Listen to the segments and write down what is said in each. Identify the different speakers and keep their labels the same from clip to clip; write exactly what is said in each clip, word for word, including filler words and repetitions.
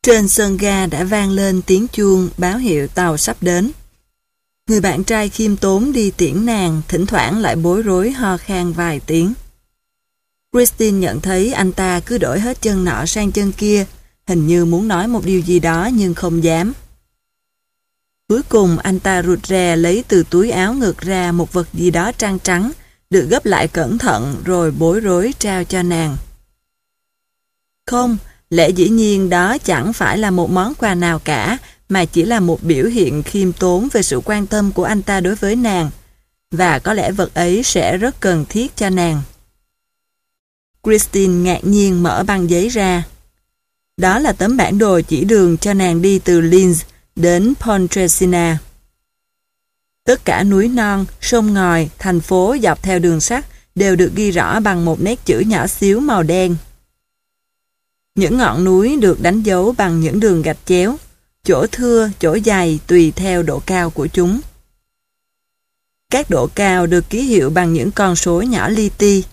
Speaker 1: Trên sân ga đã vang lên tiếng chuông báo hiệu tàu sắp đến. Người bạn trai khiêm tốn đi tiễn nàng, thỉnh thoảng lại bối rối ho khan vài tiếng. Christine nhận thấy anh ta cứ đổi hết chân nọ sang chân kia, hình như muốn nói một điều gì đó nhưng không dám. Cuối cùng anh ta rụt rè lấy từ túi áo ngực ra một vật gì đó trắng trắng, được gấp lại cẩn thận rồi bối rối trao cho nàng. Không, lẽ dĩ nhiên đó chẳng phải là một món quà nào cả, mà chỉ là một biểu hiện khiêm tốn về sự quan tâm của anh ta đối với nàng, và có lẽ vật ấy sẽ rất cần thiết cho nàng. Christine ngạc nhiên mở băng giấy ra. Đó là tấm bản đồ chỉ đường cho nàng đi từ Linz đến Pontresina. Tất cả núi non, sông ngòi, thành phố dọc theo đường sắt đều được ghi rõ bằng một nét chữ nhỏ xíu màu đen. Những ngọn núi được đánh dấu bằng những đường gạch chéo, chỗ thưa, chỗ dày tùy theo độ cao của chúng. Các độ cao được ký hiệu bằng những con số nhỏ li ti.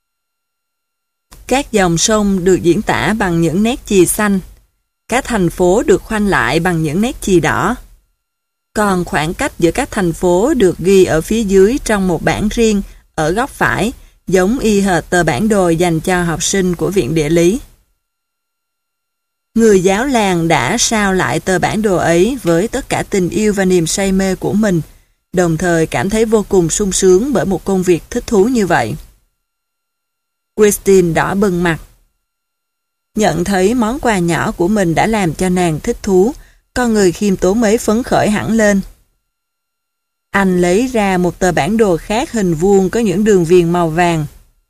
Speaker 1: Các dòng sông được diễn tả bằng những nét chì xanh. Các thành phố được khoanh lại bằng những nét chì đỏ. Còn khoảng cách giữa các thành phố được ghi ở phía dưới trong một bảng riêng ở góc phải, giống y hệt tờ bản đồ dành cho học sinh của Viện Địa lý. Người giáo làng đã sao lại tờ bản đồ ấy với tất cả tình yêu và niềm say mê của mình, đồng thời cảm thấy vô cùng sung sướng bởi một công việc thích thú như vậy. Christine đỏ bừng mặt. Nhận thấy món quà nhỏ của mình đã làm cho nàng thích thú, con người khiêm tốn ấy phấn khởi hẳn lên. Anh lấy ra một tờ bản đồ khác hình vuông có những đường viền màu vàng.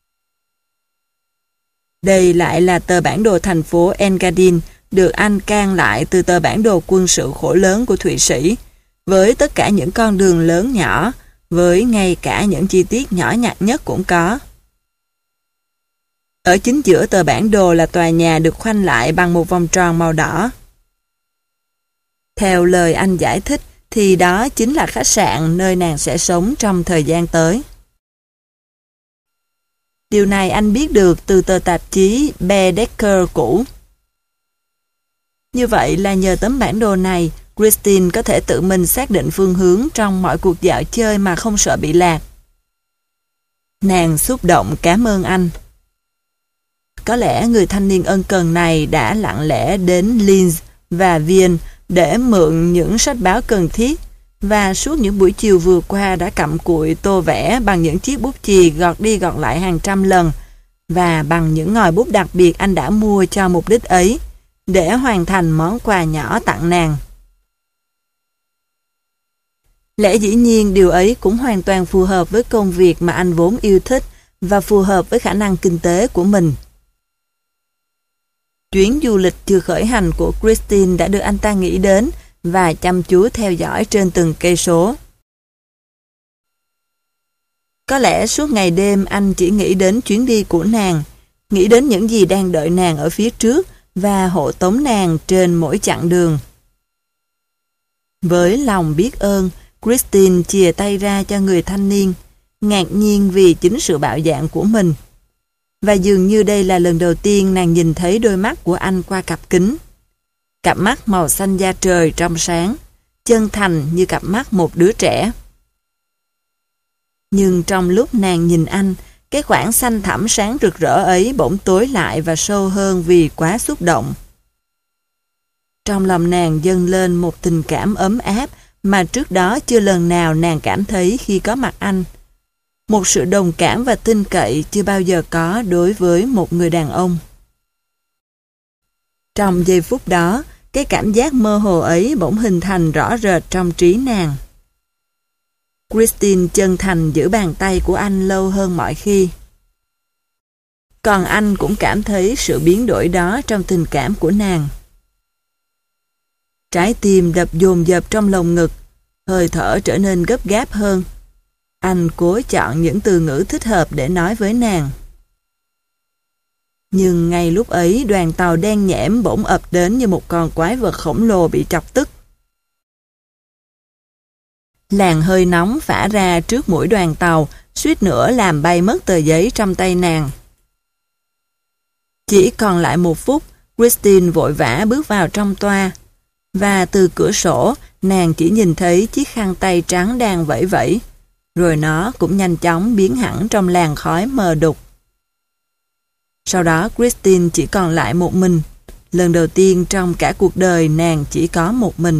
Speaker 1: Đây lại là tờ bản đồ thành phố Engadin, được anh can lại từ tờ bản đồ quân sự khổ lớn của Thụy Sĩ, với tất cả những con đường lớn nhỏ, với ngay cả những chi tiết nhỏ nhặt nhất cũng có. Ở chính giữa tờ bản đồ là tòa nhà được khoanh lại bằng một vòng tròn màu đỏ. Theo lời anh giải thích thì đó chính là khách sạn nơi nàng sẽ sống trong thời gian tới. Điều này anh biết được từ tờ tạp chí Baedeker cũ. Như vậy là nhờ tấm bản đồ này, Christine có thể tự mình xác định phương hướng trong mọi cuộc dạo chơi mà không sợ bị lạc. Nàng xúc động cảm ơn anh. Có lẽ người thanh niên ân cần này đã lặng lẽ đến Linz và Viên để mượn những sách báo cần thiết, và suốt những buổi chiều vừa qua đã cặm cụi tô vẽ bằng những chiếc bút chì gọt đi gọt lại hàng trăm lần, và bằng những ngòi bút đặc biệt anh đã mua cho mục đích ấy, để hoàn thành món quà nhỏ tặng nàng. Lẽ dĩ nhiên điều ấy cũng hoàn toàn phù hợp với công việc mà anh vốn yêu thích và phù hợp với khả năng kinh tế của mình. Chuyến du lịch chưa khởi hành của Christine đã được anh ta nghĩ đến và chăm chú theo dõi trên từng cây số. Có lẽ suốt ngày đêm anh chỉ nghĩ đến chuyến đi của nàng, nghĩ đến những gì đang đợi nàng ở phía trước và hộ tống nàng trên mỗi chặng đường. Với lòng biết ơn, Christine chìa tay ra cho người thanh niên, ngạc nhiên vì chính sự bạo dạn của mình. Và dường như đây là lần đầu tiên nàng nhìn thấy đôi mắt của anh qua cặp kính. Cặp mắt màu xanh da trời trong sáng, chân thành như cặp mắt một đứa trẻ. Nhưng trong lúc nàng nhìn anh, cái khoảng xanh thẳm sáng rực rỡ ấy bỗng tối lại và sâu hơn vì quá xúc động. Trong lòng nàng dâng lên một tình cảm ấm áp mà trước đó chưa lần nào nàng cảm thấy khi có mặt anh. Một sự đồng cảm và tin cậy chưa bao giờ có đối với một người đàn ông. Trong giây phút đó, cái cảm giác mơ hồ ấy bỗng hình thành rõ rệt trong trí nàng. Christine chân thành giữ bàn tay của anh lâu hơn mọi khi. Còn anh cũng cảm thấy sự biến đổi đó trong tình cảm của nàng. Trái tim đập dồn dập trong lồng ngực, hơi thở trở nên gấp gáp hơn. Anh cố chọn những từ ngữ thích hợp để nói với nàng. Nhưng ngay lúc ấy đoàn tàu đen nhẽm bỗng ập đến như một con quái vật khổng lồ bị chọc tức. Làn hơi nóng phả ra trước mũi đoàn tàu, suýt nữa làm bay mất tờ giấy trong tay nàng. Chỉ còn lại một phút, Christine vội vã bước vào trong toa, và từ cửa sổ nàng chỉ nhìn thấy chiếc khăn tay trắng đang vẫy vẫy, rồi nó cũng nhanh chóng biến hẳn trong làn khói mờ đục. Sau đó Christine chỉ còn lại một mình, lần đầu tiên trong cả cuộc đời nàng chỉ có một mình.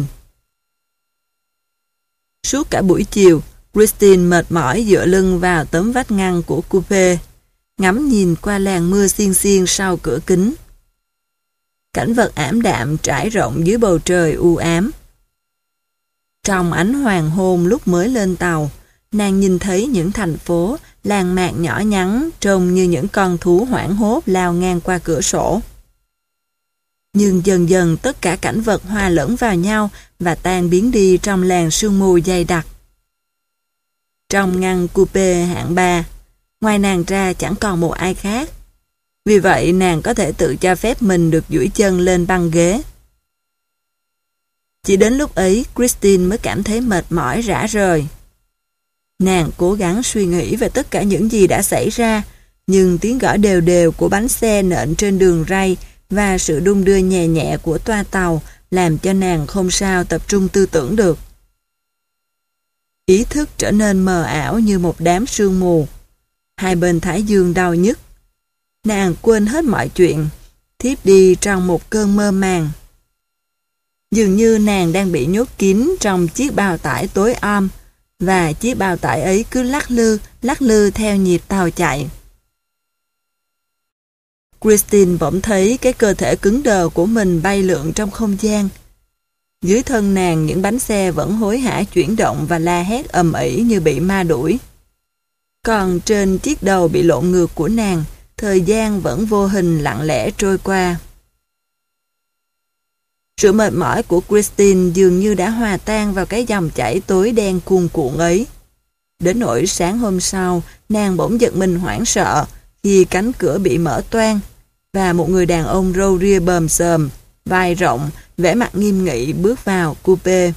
Speaker 1: Suốt cả buổi chiều, Christine mệt mỏi dựa lưng vào tấm vách ngăn của coupe, ngắm nhìn qua làn mưa xiên xiên sau cửa kính. Cảnh vật ảm đạm trải rộng dưới bầu trời u ám. Trong ánh hoàng hôn lúc mới lên tàu, nàng nhìn thấy những thành phố, làng mạc nhỏ nhắn trông như những con thú hoảng hốt lao ngang qua cửa sổ. Nhưng dần dần tất cả cảnh vật hòa lẫn vào nhau và tan biến đi trong làn sương mù dày đặc. Trong ngăn coupe hạng ba, ngoài nàng ra chẳng còn một ai khác. Vì vậy nàng có thể tự cho phép mình được duỗi chân lên băng ghế. Chỉ đến lúc ấy Christine mới cảm thấy mệt mỏi rã rời. Nàng cố gắng suy nghĩ về tất cả những gì đã xảy ra, nhưng tiếng gõ đều đều của bánh xe nện trên đường ray và sự đung đưa nhẹ nhẹ của toa tàu làm cho nàng không sao tập trung tư tưởng được. Ý thức trở nên mờ ảo như một đám sương mù. Hai bên thái dương đau nhức. Nàng quên hết mọi chuyện, thiếp đi trong một cơn mơ màng. Dường như nàng đang bị nhốt kín trong chiếc bao tải tối om, và chiếc bao tải ấy cứ lắc lư, lắc lư theo nhịp tàu chạy. Christine bỗng thấy cái cơ thể cứng đờ của mình bay lượn trong không gian. Dưới thân nàng những bánh xe vẫn hối hả chuyển động và la hét ầm ĩ như bị ma đuổi. Còn trên chiếc đầu bị lộn ngược của nàng, thời gian vẫn vô hình lặng lẽ trôi qua. Sự mệt mỏi của Christine dường như đã hòa tan vào cái dòng chảy tối đen cuồn cuộn ấy. Đến nỗi sáng hôm sau, nàng bỗng giật mình hoảng sợ khi cánh cửa bị mở toang và một người đàn ông râu ria bờm xờm, vai rộng, vẻ mặt nghiêm nghị bước vào coupe.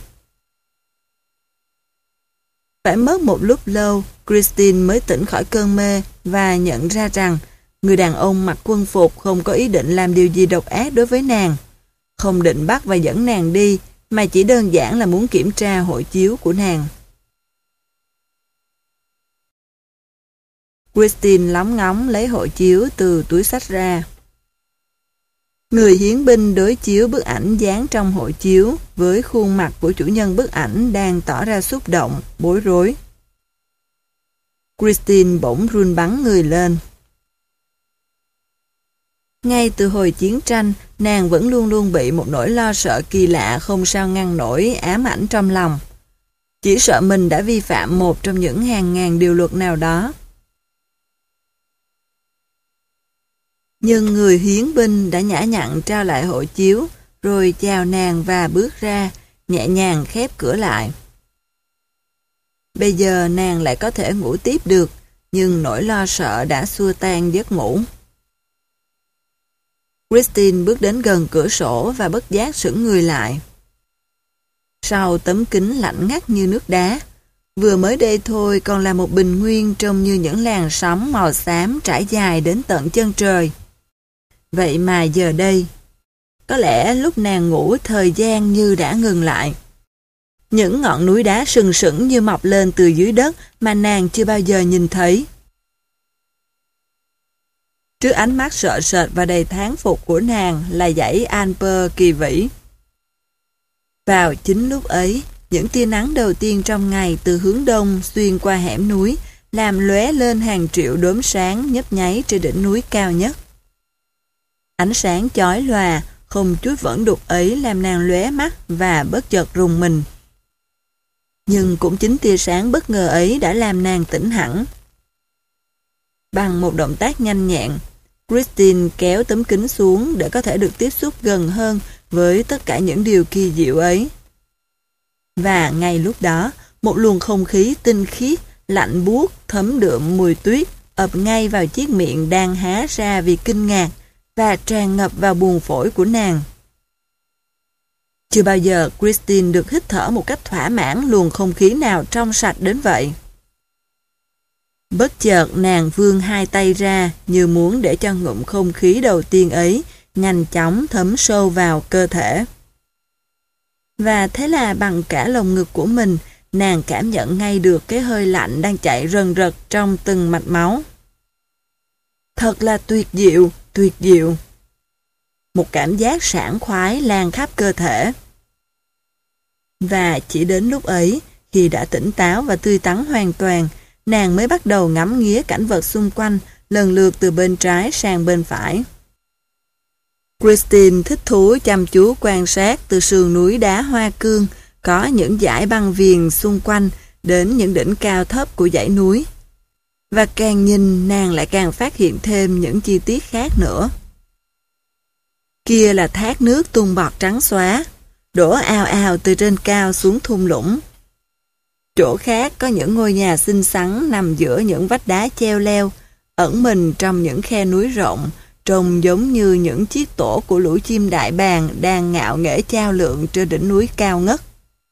Speaker 1: Phải mất một lúc lâu, Christine mới tỉnh khỏi cơn mê và nhận ra rằng người đàn ông mặc quân phục không có ý định làm điều gì độc ác đối với nàng, không định bắt và dẫn nàng đi, mà chỉ đơn giản là muốn kiểm tra hộ chiếu của nàng. Christine lóng ngóng lấy hộ chiếu từ túi xách ra. Người hiến binh đối chiếu bức ảnh dán trong hộ chiếu với khuôn mặt của chủ nhân bức ảnh đang tỏ ra xúc động, bối rối. Christine bỗng run bắn người lên. Ngay từ hồi chiến tranh, nàng vẫn luôn luôn bị một nỗi lo sợ kỳ lạ không sao ngăn nổi ám ảnh trong lòng. Chỉ sợ mình đã vi phạm một trong những hàng ngàn điều luật nào đó. Nhưng người hiến binh đã nhã nhặn trao lại hộ chiếu, rồi chào nàng và bước ra, nhẹ nhàng khép cửa lại. Bây giờ nàng lại có thể ngủ tiếp được, nhưng nỗi lo sợ đã xua tan giấc ngủ. Christine bước đến gần cửa sổ và bất giác sững người lại. Sau tấm kính lạnh ngắt như nước đá, vừa mới đây thôi còn là một bình nguyên trông như những làn sóng màu xám trải dài đến tận chân trời. Vậy mà giờ đây, có lẽ lúc nàng ngủ thời gian như đã ngừng lại. Những ngọn núi đá sừng sững như mọc lên từ dưới đất mà nàng chưa bao giờ nhìn thấy. Trước ánh mắt sợ sệt và đầy thán phục của nàng là dãy Alper kỳ vĩ. Vào chính lúc ấy, những tia nắng đầu tiên trong ngày từ hướng đông xuyên qua hẻm núi làm lóe lên hàng triệu đốm sáng nhấp nháy trên đỉnh núi cao nhất. Ánh sáng chói lòa, không chút vẫn đục ấy làm nàng lóe mắt và bất chợt rùng mình. Nhưng cũng chính tia sáng bất ngờ ấy đã làm nàng tỉnh hẳn. Bằng một động tác nhanh nhẹn, Christine kéo tấm kính xuống để có thể được tiếp xúc gần hơn với tất cả những điều kỳ diệu ấy. Và ngay lúc đó, một luồng không khí tinh khiết, lạnh buốt, thấm đượm mùi tuyết ập ngay vào chiếc miệng đang há ra vì kinh ngạc và tràn ngập vào buồng phổi của nàng. Chưa bao giờ Christine được hít thở một cách thỏa mãn luồng không khí nào trong sạch đến vậy. Bất chợt nàng vươn hai tay ra như muốn để cho ngụm không khí đầu tiên ấy nhanh chóng thấm sâu vào cơ thể. Và thế là bằng cả lồng ngực của mình, nàng cảm nhận ngay được cái hơi lạnh đang chạy rần rật trong từng mạch máu. Thật là tuyệt diệu, tuyệt diệu. Một cảm giác sảng khoái lan khắp cơ thể. Và chỉ đến lúc ấy, khi đã tỉnh táo và tươi tắn hoàn toàn, nàng mới bắt đầu ngắm nghía cảnh vật xung quanh, lần lượt từ bên trái sang bên phải. Christine thích thú chăm chú quan sát từ sườn núi đá hoa cương, có những dải băng viền xung quanh, đến những đỉnh cao thấp của dãy núi. Và càng nhìn, nàng lại càng phát hiện thêm những chi tiết khác nữa. Kia là thác nước tung bọt trắng xóa, đổ ào ào từ trên cao xuống thung lũng. Chỗ khác có những ngôi nhà xinh xắn nằm giữa những vách đá cheo leo, ẩn mình trong những khe núi rộng, trông giống như những chiếc tổ của lũ chim đại bàng đang ngạo nghễ chao lượn trên đỉnh núi cao ngất.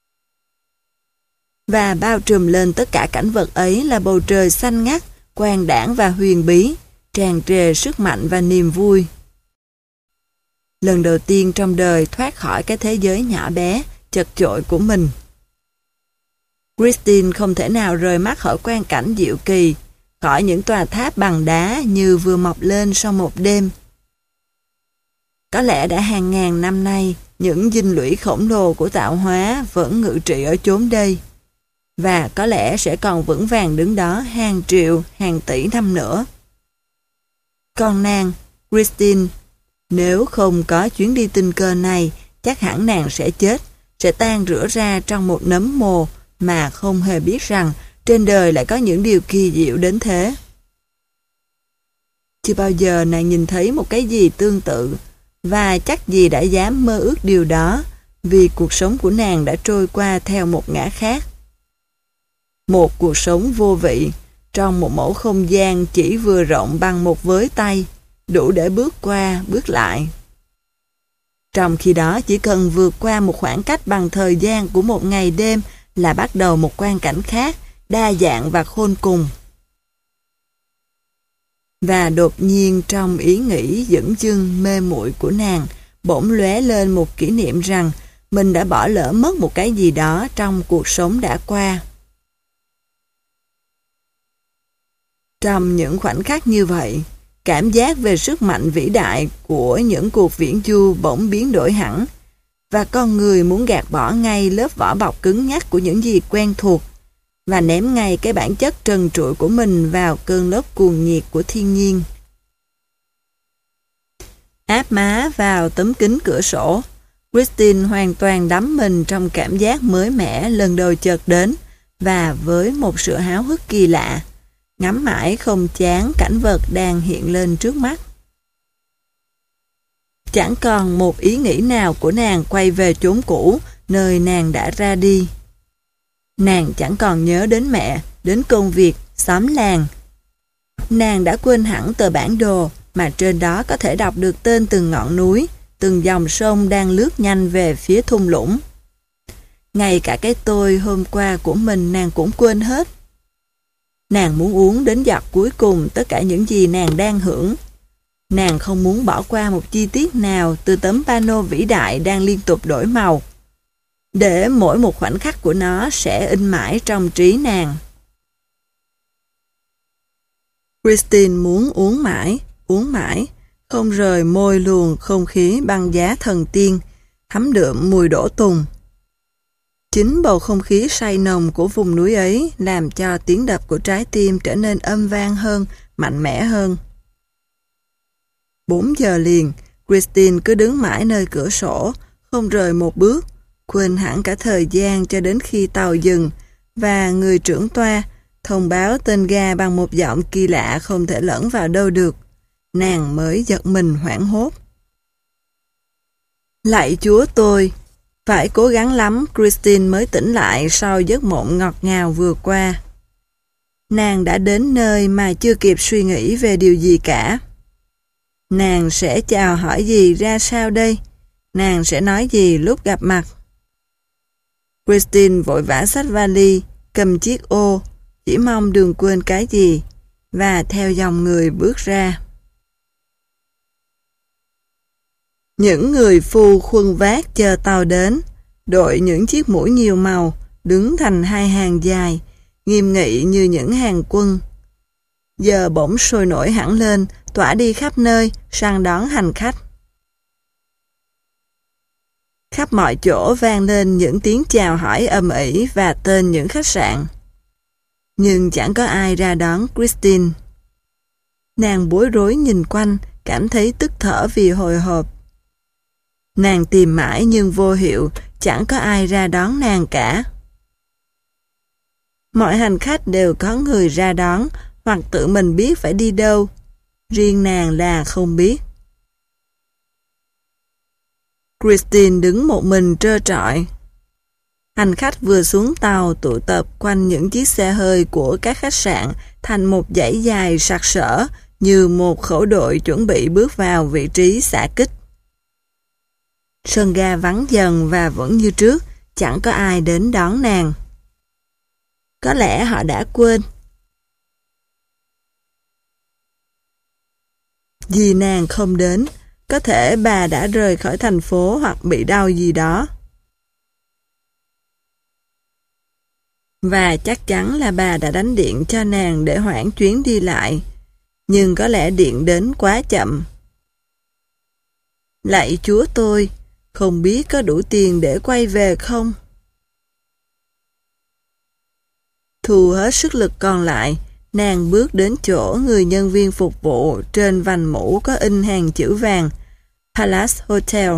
Speaker 1: Và bao trùm lên tất cả cảnh vật ấy là bầu trời xanh ngắt, quang đãng và huyền bí, tràn trề sức mạnh và niềm vui. Lần đầu tiên trong đời thoát khỏi cái thế giới nhỏ bé, chật chội của mình. Christine không thể nào rời mắt khỏi quang cảnh diệu kỳ, khỏi những tòa tháp bằng đá như vừa mọc lên sau một đêm. Có lẽ đã hàng ngàn năm nay, những dinh lũy khổng lồ của tạo hóa vẫn ngự trị ở chốn đây. Và có lẽ sẽ còn vững vàng đứng đó hàng triệu, hàng tỷ năm nữa. Còn nàng, Christine, nếu không có chuyến đi tình cờ này, chắc hẳn nàng sẽ chết, sẽ tan rửa ra trong một nấm mồ mà không hề biết rằng trên đời lại có những điều kỳ diệu đến thế. Chưa bao giờ nàng nhìn thấy một cái gì tương tự, và chắc gì đã dám mơ ước điều đó, vì cuộc sống của nàng đã trôi qua theo một ngã khác. Một cuộc sống vô vị, trong một mẫu không gian chỉ vừa rộng bằng một với tay, đủ để bước qua, bước lại. Trong khi đó chỉ cần vượt qua một khoảng cách bằng thời gian của một ngày đêm là bắt đầu một quang cảnh khác, đa dạng và khôn cùng. Và đột nhiên trong ý nghĩ dửng dưng mê muội của nàng, bỗng lóe lên một kỷ niệm rằng mình đã bỏ lỡ mất một cái gì đó trong cuộc sống đã qua. Trong những khoảnh khắc như vậy, cảm giác về sức mạnh vĩ đại của những cuộc viễn du bỗng biến đổi hẳn, và con người muốn gạt bỏ ngay lớp vỏ bọc cứng nhắc của những gì quen thuộc, và ném ngay cái bản chất trần trụi của mình vào cơn lốc cuồng nhiệt của thiên nhiên. Áp má vào tấm kính cửa sổ, Christine hoàn toàn đắm mình trong cảm giác mới mẻ lần đầu chợt đến, và với một sự háo hức kỳ lạ, ngắm mãi không chán cảnh vật đang hiện lên trước mắt. Chẳng còn một ý nghĩ nào của nàng quay về chốn cũ, nơi nàng đã ra đi. Nàng chẳng còn nhớ đến mẹ, đến công việc, xóm làng. Nàng đã quên hẳn tờ bản đồ mà trên đó có thể đọc được tên từng ngọn núi, từng dòng sông đang lướt nhanh về phía thung lũng. Ngay cả cái tôi hôm qua của mình nàng cũng quên hết. Nàng muốn uống đến giọt cuối cùng tất cả những gì nàng đang hưởng. Nàng không muốn bỏ qua một chi tiết nào từ tấm pano vĩ đại đang liên tục đổi màu, để mỗi một khoảnh khắc của nó sẽ in mãi trong trí nàng. Christine muốn uống mãi, uống mãi, không rời môi luồng không khí băng giá thần tiên, thấm đượm mùi đổ tùng. Chính bầu không khí say nồng của vùng núi ấy làm cho tiếng đập của trái tim trở nên âm vang hơn, mạnh mẽ hơn. Bốn giờ liền, Christine cứ đứng mãi nơi cửa sổ, không rời một bước, quên hẳn cả thời gian cho đến khi tàu dừng, và người trưởng toa thông báo tên ga bằng một giọng kỳ lạ không thể lẫn vào đâu được. Nàng mới giật mình hoảng hốt. Lạy Chúa tôi! Phải cố gắng lắm Christine mới tỉnh lại sau giấc mộng ngọt ngào vừa qua. Nàng đã đến nơi mà chưa kịp suy nghĩ về điều gì cả. Nàng sẽ chào hỏi gì ra sao đây? Nàng sẽ nói gì lúc gặp mặt? Christine vội vã xách vali, cầm chiếc ô, chỉ mong đừng quên cái gì, và theo dòng người bước ra. Những người phu khuân vác chờ tàu đến, đội những chiếc mũ nhiều màu, đứng thành hai hàng dài, nghiêm nghị như những hàng quân. Giờ bỗng sôi nổi hẳn lên, tỏa đi khắp nơi, săn đón hành khách. Khắp mọi chỗ vang lên những tiếng chào hỏi ầm ĩ và tên những khách sạn. Nhưng chẳng có ai ra đón Christine. Nàng bối rối nhìn quanh, cảm thấy tức thở vì hồi hộp. Nàng tìm mãi nhưng vô hiệu, chẳng có ai ra đón nàng cả. Mọi hành khách đều có người ra đón, hoặc tự mình biết phải đi đâu. Riêng nàng là không biết. Christine đứng một mình trơ trọi. Hành khách vừa xuống tàu tụ tập quanh những chiếc xe hơi của các khách sạn thành một dãy dài sặc sỡ như một khẩu đội chuẩn bị bước vào vị trí xạ kích. Sân ga vắng dần và vẫn như trước, chẳng có ai đến đón nàng. Có lẽ họ đã quên. Vì nàng không đến, có thể bà đã rời khỏi thành phố hoặc bị đau gì đó. Và chắc chắn là bà đã đánh điện cho nàng để hoãn chuyến đi lại. Nhưng có lẽ điện đến quá chậm. Lạy Chúa tôi, không biết có đủ tiền để quay về không? Thu hết sức lực còn lại, nàng bước đến chỗ người nhân viên phục vụ, trên vành mũ có in hàng chữ vàng Palace Hotel.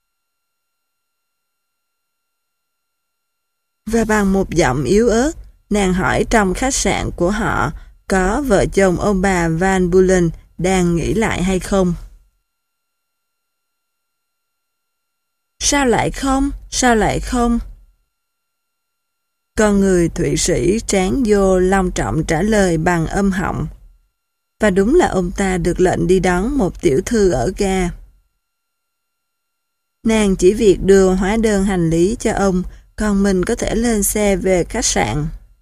Speaker 1: Và bằng một giọng yếu ớt, nàng hỏi trong khách sạn của họ có vợ chồng ông bà Van Bulen đang nghỉ lại hay không. Sao lại không? Sao lại không? Con người Thụy Sĩ trán vô long trọng trả lời bằng âm họng. Và đúng là ông ta được lệnh đi đón một tiểu thư ở ga. Nàng chỉ việc đưa hóa đơn hành lý cho ông, còn mình có thể lên xe về khách sạn.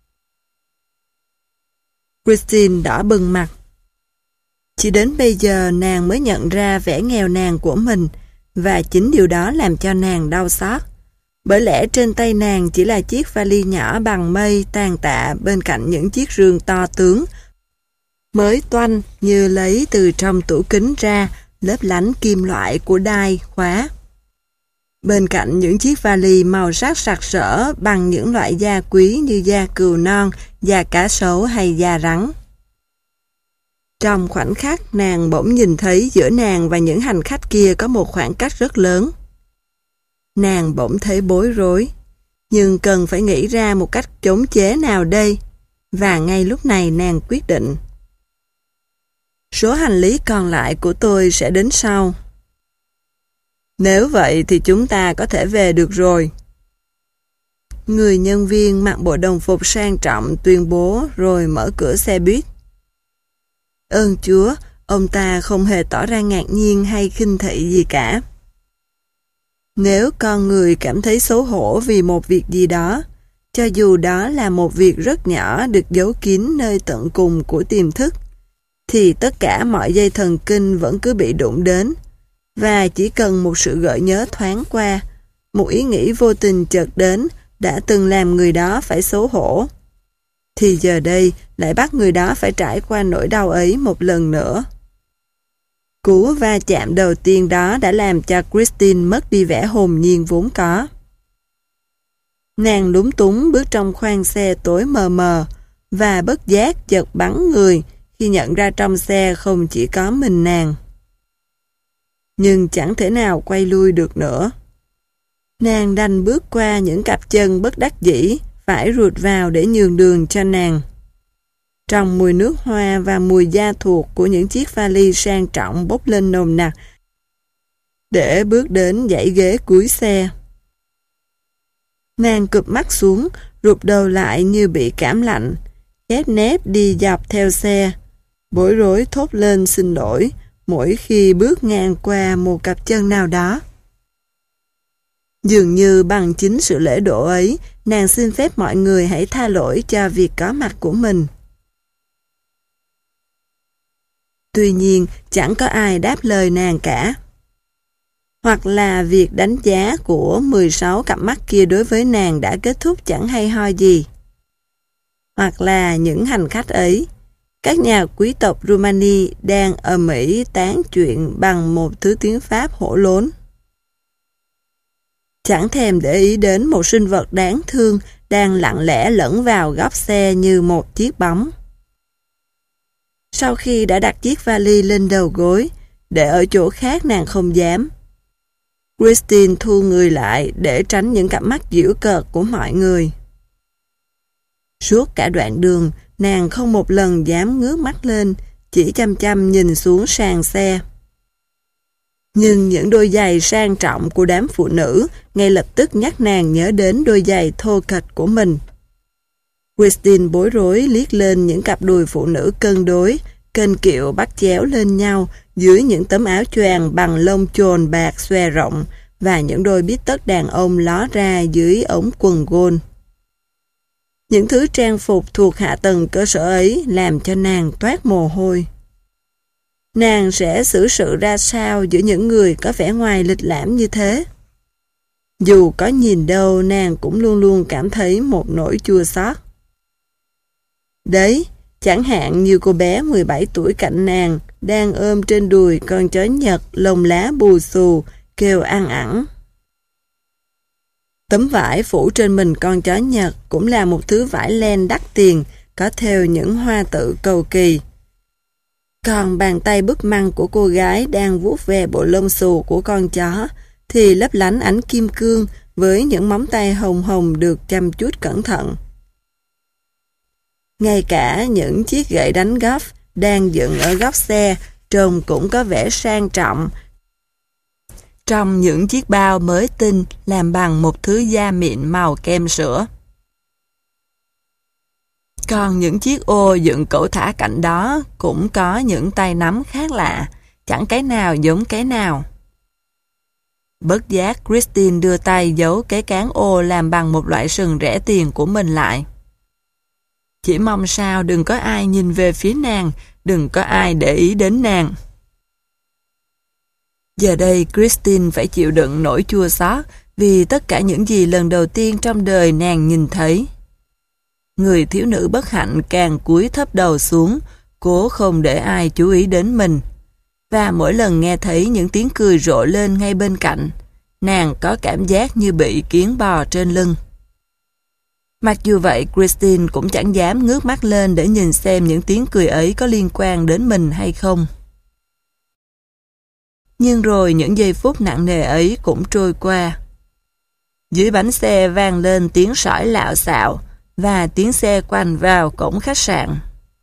Speaker 1: Christine đỏ bừng mặt. Chỉ đến bây giờ nàng mới nhận ra vẻ nghèo nàn của mình, và chính điều đó làm cho nàng đau xót. Bởi lẽ trên tay nàng chỉ là chiếc vali nhỏ bằng mây tàn tạ bên cạnh những chiếc rương to tướng, mới toanh như lấy từ trong tủ kính ra, lấp lánh kim loại của đai khóa. Bên cạnh những chiếc vali màu sắc sặc sỡ bằng những loại da quý như da cừu non, da cá sấu hay da rắn. Trong khoảnh khắc nàng bỗng nhìn thấy giữa nàng và những hành khách kia có một khoảng cách rất lớn. Nàng bỗng thấy bối rối, nhưng cần phải nghĩ ra một cách chống chế nào đây, và ngay lúc này nàng quyết định. Số hành lý còn lại của tôi sẽ đến sau. Nếu vậy thì chúng ta có thể về được rồi. Người nhân viên mặc bộ đồng phục sang trọng tuyên bố rồi mở cửa xe buýt. Ơn Chúa, ông ta không hề tỏ ra ngạc nhiên hay khinh thị gì cả. Nếu con người cảm thấy xấu hổ vì một việc gì đó, cho dù đó là một việc rất nhỏ được giấu kín nơi tận cùng của tiềm thức, thì tất cả mọi dây thần kinh vẫn cứ bị đụng đến, và chỉ cần một sự gợi nhớ thoáng qua, một ý nghĩ vô tình chợt đến đã từng làm người đó phải xấu hổ, thì giờ đây lại bắt người đó phải trải qua nỗi đau ấy một lần nữa. Cú va chạm đầu tiên đó đã làm cho Christine mất đi vẻ hồn nhiên vốn có. Nàng lúng túng bước trong khoang xe tối mờ mờ và bất giác chợt bắn người khi nhận ra trong xe không chỉ có mình nàng. Nhưng chẳng thể nào quay lui được nữa. Nàng đành bước qua những cặp chân bất đắc dĩ phải rụt vào để nhường đường cho nàng. Trong mùi nước hoa và mùi da thuộc của những chiếc vali sang trọng bốc lên nồng nặc để bước đến dãy ghế cuối xe. Nàng cụp mắt xuống, rụt đầu lại như bị cảm lạnh, khép nép đi dọc theo xe, bối rối thốt lên xin lỗi mỗi khi bước ngang qua một cặp chân nào đó. Dường như bằng chính sự lễ độ ấy, nàng xin phép mọi người hãy tha lỗi cho việc có mặt của mình. Tuy nhiên, chẳng có ai đáp lời nàng cả. hoặc là việc đánh giá của mười sáu cặp mắt kia đối với nàng đã kết thúc chẳng hay ho gì. Hoặc là những hành khách ấy, các nhà quý tộc Rumani đang ầm ĩ tán chuyện bằng một thứ tiếng Pháp hỗn lốn. Chẳng thèm để ý đến một sinh vật đáng thương đang lặng lẽ lẫn vào góc xe như một chiếc bóng. Sau khi đã đặt chiếc vali lên đầu gối, để ở chỗ khác nàng không dám. Christine thu người lại để tránh những cặp mắt giễu cợt của mọi người. Suốt cả đoạn đường, nàng không một lần dám ngước mắt lên, chỉ chăm chăm nhìn xuống sàn xe. Nhưng những đôi giày sang trọng của đám phụ nữ ngay lập tức nhắc nàng nhớ đến đôi giày thô kệch của mình. Christine bối rối liếc lên những cặp đùi phụ nữ cân đối, kênh kiệu bắt chéo lên nhau dưới những tấm áo choàng bằng lông chồn bạc xòe rộng và những đôi bít tất đàn ông ló ra dưới ống quần gôn. Những thứ trang phục thuộc hạ tầng cơ sở ấy làm cho nàng toát mồ hôi. Nàng sẽ xử sự ra sao giữa những người có vẻ ngoài lịch lãm như thế? Dù có nhìn đâu, nàng cũng luôn luôn cảm thấy một nỗi chua xót. Đấy, chẳng hạn như cô bé mười bảy tuổi cạnh nàng đang ôm trên đùi con chó Nhật lông lá bù xù, kêu ăn ẳng. Tấm vải phủ trên mình con chó Nhật cũng là một thứ vải len đắt tiền, có thêu những hoa tự cầu kỳ. Còn bàn tay búp măng của cô gái đang vuốt ve bộ lông xù của con chó thì lấp lánh ánh kim cương với những móng tay hồng hồng được chăm chút cẩn thận. Ngay cả những chiếc gậy đánh golf đang dựng ở góc xe trông cũng có vẻ sang trọng trong những chiếc bao mới tinh làm bằng một thứ da mịn màu kem sữa. Còn những chiếc ô dựng cẩu thả cạnh đó cũng có những tay nắm khác lạ, chẳng cái nào giống cái nào. Bất giác Christine đưa tay giấu cái cán ô làm bằng một loại sừng rẻ tiền của mình lại. Chỉ mong sao đừng có ai nhìn về phía nàng, đừng có ai để ý đến nàng. Giờ đây Christine phải chịu đựng nỗi chua xót vì tất cả những gì lần đầu tiên trong đời nàng nhìn thấy. Người thiếu nữ bất hạnh càng cúi thấp đầu xuống, cố không để ai chú ý đến mình. Và mỗi lần nghe thấy những tiếng cười rộ lên ngay bên cạnh, nàng có cảm giác như bị kiến bò trên lưng. Mặc dù vậy, Christine cũng chẳng dám ngước mắt lên để nhìn xem những tiếng cười ấy có liên quan đến mình hay không. Nhưng rồi những giây phút nặng nề ấy cũng trôi qua. Dưới bánh xe vang lên tiếng sỏi lạo xạo và tiếng xe quanh vào cổng khách sạn.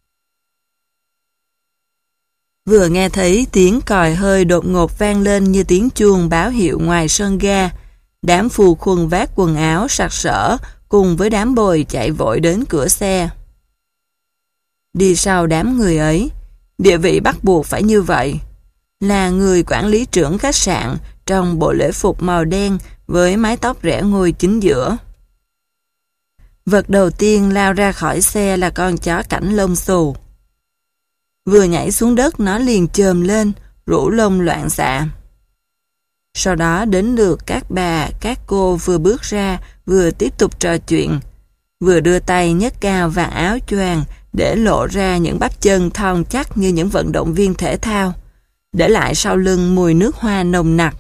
Speaker 1: Vừa nghe thấy tiếng còi hơi đột ngột vang lên như tiếng chuông báo hiệu ngoài sân ga, đám phù khuân vác quần áo sặc sỡ cùng với đám bồi chạy vội đến cửa xe. Đi sau đám người ấy, địa vị bắt buộc phải như vậy, là người quản lý trưởng khách sạn trong bộ lễ phục màu đen với mái tóc rẽ ngôi chính giữa. Vật đầu tiên lao ra khỏi xe là con chó cảnh lông xù. Vừa nhảy xuống đất nó liền chồm lên, rũ lông loạn xạ. Sau đó đến lượt các bà, các cô vừa bước ra, vừa tiếp tục trò chuyện, vừa đưa tay nhấc cao vạt áo choàng để lộ ra những bắp chân thon chắc như những vận động viên thể thao, để lại sau lưng mùi nước hoa nồng nặc.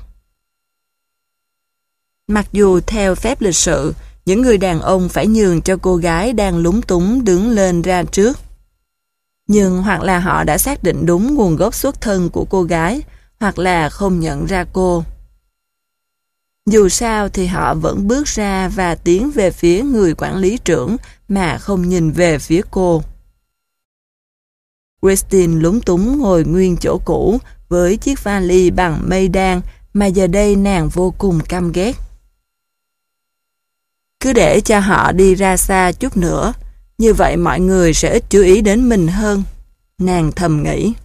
Speaker 1: Mặc dù theo phép lịch sự, những người đàn ông phải nhường cho cô gái đang lúng túng đứng lên ra trước. Nhưng hoặc là họ đã xác định đúng nguồn gốc xuất thân của cô gái, hoặc là không nhận ra cô. Dù sao thì họ vẫn bước ra và tiến về phía người quản lý trưởng mà không nhìn về phía cô. Christine lúng túng ngồi nguyên chỗ cũ với chiếc vali bằng mây đan mà giờ đây nàng vô cùng căm ghét. Cứ để cho họ đi ra xa chút nữa, như vậy mọi người sẽ ít chú ý đến mình hơn, nàng thầm nghĩ.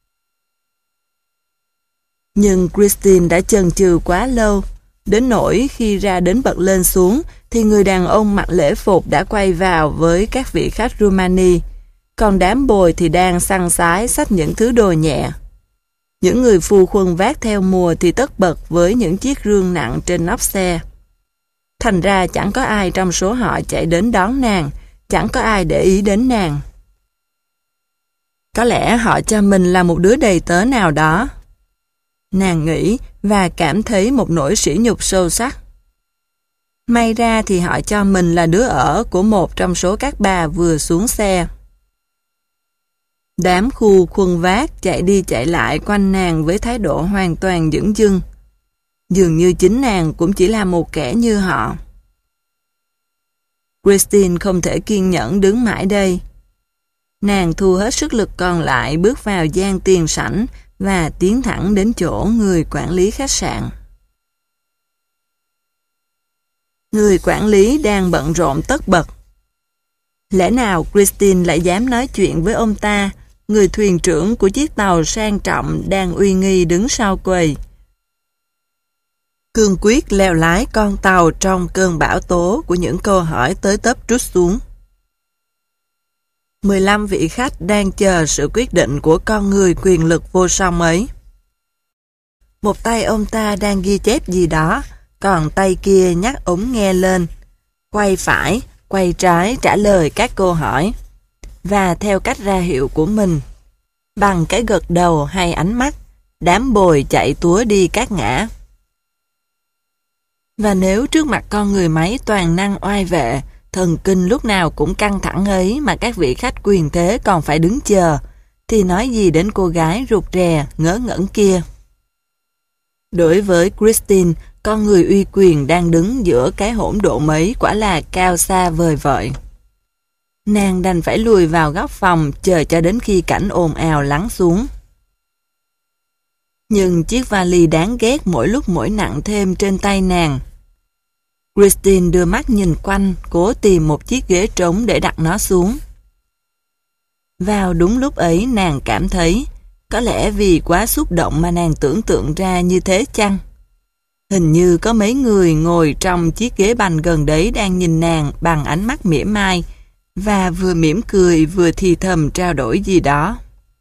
Speaker 1: Nhưng Christine đã chần chừ quá lâu, đến nỗi khi ra đến bậc lên xuống thì người đàn ông mặc lễ phục đã quay vào với các vị khách Rumani, còn đám bồi thì đang săn sái xách những thứ đồ nhẹ. Những người phu khuân vác theo mùa thì tất bật với những chiếc rương nặng trên nóc xe. Thành ra chẳng có ai trong số họ chạy đến đón nàng, chẳng có ai để ý đến nàng. Có lẽ họ cho mình là một đứa đầy tớ nào đó. Nàng nghĩ và cảm thấy một nỗi sỉ nhục sâu sắc. May ra thì họ cho mình là đứa ở của một trong số các bà vừa xuống xe. Đám khu khuân vác chạy đi chạy lại quanh nàng với thái độ hoàn toàn dửng dưng. Dường như chính nàng cũng chỉ là một kẻ như họ. Christine không thể kiên nhẫn đứng mãi đây. Nàng thu hết sức lực còn lại bước vào gian tiền sảnh và tiến thẳng đến chỗ người quản lý khách sạn. Người quản lý đang bận rộn tất bật. Lẽ nào Christine lại dám nói chuyện với ông ta, người thuyền trưởng của chiếc tàu sang trọng đang uy nghi đứng sau quầy? Cương quyết leo lái con tàu trong cơn bão tố của những câu hỏi tới tấp trút xuống. mười lăm vị khách đang chờ sự quyết định của con người quyền lực vô song ấy. Một tay ông ta đang ghi chép gì đó, còn tay kia nhắc ống nghe lên, quay phải, quay trái trả lời các câu hỏi, và theo cách ra hiệu của mình. Bằng cái gật đầu hay ánh mắt, đám bồi chạy túa đi các ngã. Và nếu trước mặt con người máy toàn năng oai vệ, thần kinh lúc nào cũng căng thẳng ấy mà các vị khách quyền thế còn phải đứng chờ, thì nói gì đến cô gái rụt rè, ngớ ngẩn kia. Đối với Christine, con người uy quyền đang đứng giữa cái hỗn độn ấy quả là cao xa vời vợi. Nàng đành phải lùi vào góc phòng chờ cho đến khi cảnh ồn ào lắng xuống. Nhưng chiếc vali đáng ghét mỗi lúc mỗi nặng thêm trên tay nàng. Christine đưa mắt nhìn quanh, cố tìm một chiếc ghế trống để đặt nó xuống. Vào đúng lúc ấy nàng cảm thấy, có lẽ vì quá xúc động mà nàng tưởng tượng ra như thế chăng? Hình như có mấy người ngồi trong chiếc ghế bành gần đấy đang nhìn nàng bằng ánh mắt mỉa mai, và vừa mỉm cười vừa thì thầm trao đổi gì đó.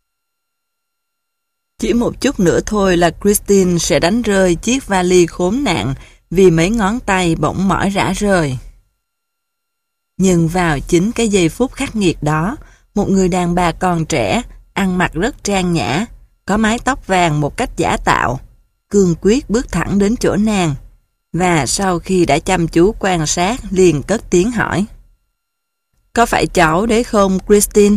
Speaker 1: Chỉ một chút nữa thôi là Christine sẽ đánh rơi chiếc vali khốn nạn vì mấy ngón tay bỗng mỏi rã rời. Nhưng vào chính cái giây phút khắc nghiệt đó, một người đàn bà còn trẻ, ăn mặc rất trang nhã, có mái tóc vàng một cách giả tạo, cương quyết bước thẳng đến chỗ nàng, và sau khi đã chăm chú quan sát liền cất tiếng hỏi: "Có phải cháu đấy không, Christine?"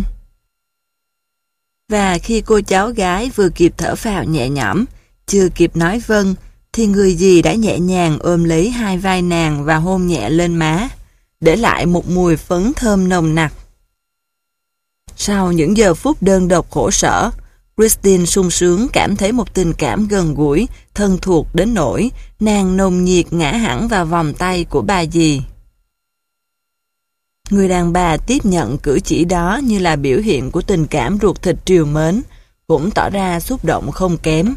Speaker 1: Và khi cô cháu gái vừa kịp thở phào nhẹ nhõm, chưa kịp nói vâng, thì người dì đã nhẹ nhàng ôm lấy hai vai nàng và hôn nhẹ lên má, để lại một mùi phấn thơm nồng nặc. Sau những giờ phút đơn độc khổ sở, Christine sung sướng cảm thấy một tình cảm gần gũi, thân thuộc đến nỗi nàng nồng nhiệt ngã hẳn vào vòng tay của bà dì. Người đàn bà tiếp nhận cử chỉ đó như là biểu hiện của tình cảm ruột thịt trìu mến, cũng tỏ ra xúc động không kém.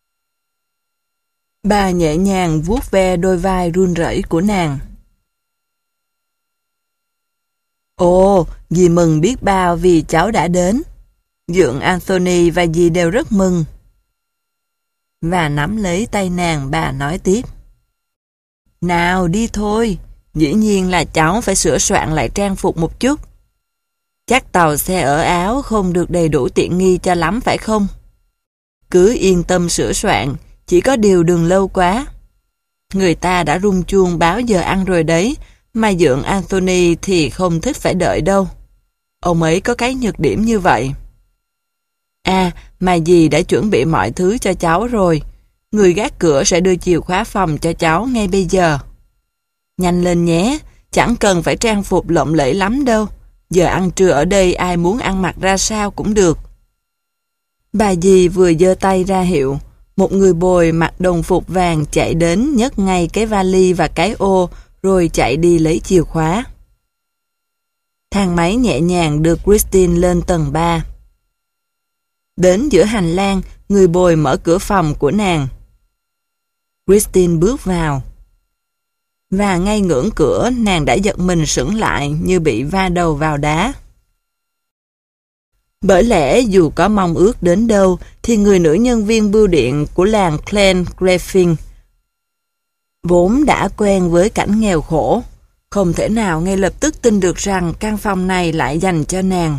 Speaker 1: Bà nhẹ nhàng vuốt ve đôi vai run rẩy của nàng. "Ồ, dì mừng biết bao vì cháu đã đến. Dượng Anthony và dì đều rất mừng." Và nắm lấy tay nàng, bà nói tiếp: "Nào đi thôi, dĩ nhiên là cháu phải sửa soạn lại trang phục một chút. Chắc tàu xe ở Áo không được đầy đủ tiện nghi cho lắm phải không? Cứ yên tâm sửa soạn, chỉ có điều đừng lâu quá. Người ta đã rung chuông báo giờ ăn rồi đấy, mà dượng Anthony thì không thích phải đợi đâu. Ông ấy có cái nhược điểm như vậy. À, mà dì đã chuẩn bị mọi thứ cho cháu rồi. Người gác cửa sẽ đưa chìa khóa phòng cho cháu ngay bây giờ. Nhanh lên nhé, chẳng cần phải trang phục lộng lẫy lắm đâu. Giờ ăn trưa ở đây ai muốn ăn mặc ra sao cũng được." Bà dì vừa giơ tay ra hiệu, một người bồi mặc đồng phục vàng chạy đến nhấc ngay cái vali và cái ô, rồi chạy đi lấy chìa khóa. Thang máy nhẹ nhàng đưa Christine lên tầng ba. Đến giữa hành lang, người bồi mở cửa phòng của nàng. Christine bước vào. Và ngay ngưỡng cửa, nàng đã giật mình sững lại như bị va đầu vào đá. Bởi lẽ dù có mong ước đến đâu, thì người nữ nhân viên bưu điện của làng Glen Greffin vốn đã quen với cảnh nghèo khổ, không thể nào ngay lập tức tin được rằng căn phòng này lại dành cho nàng.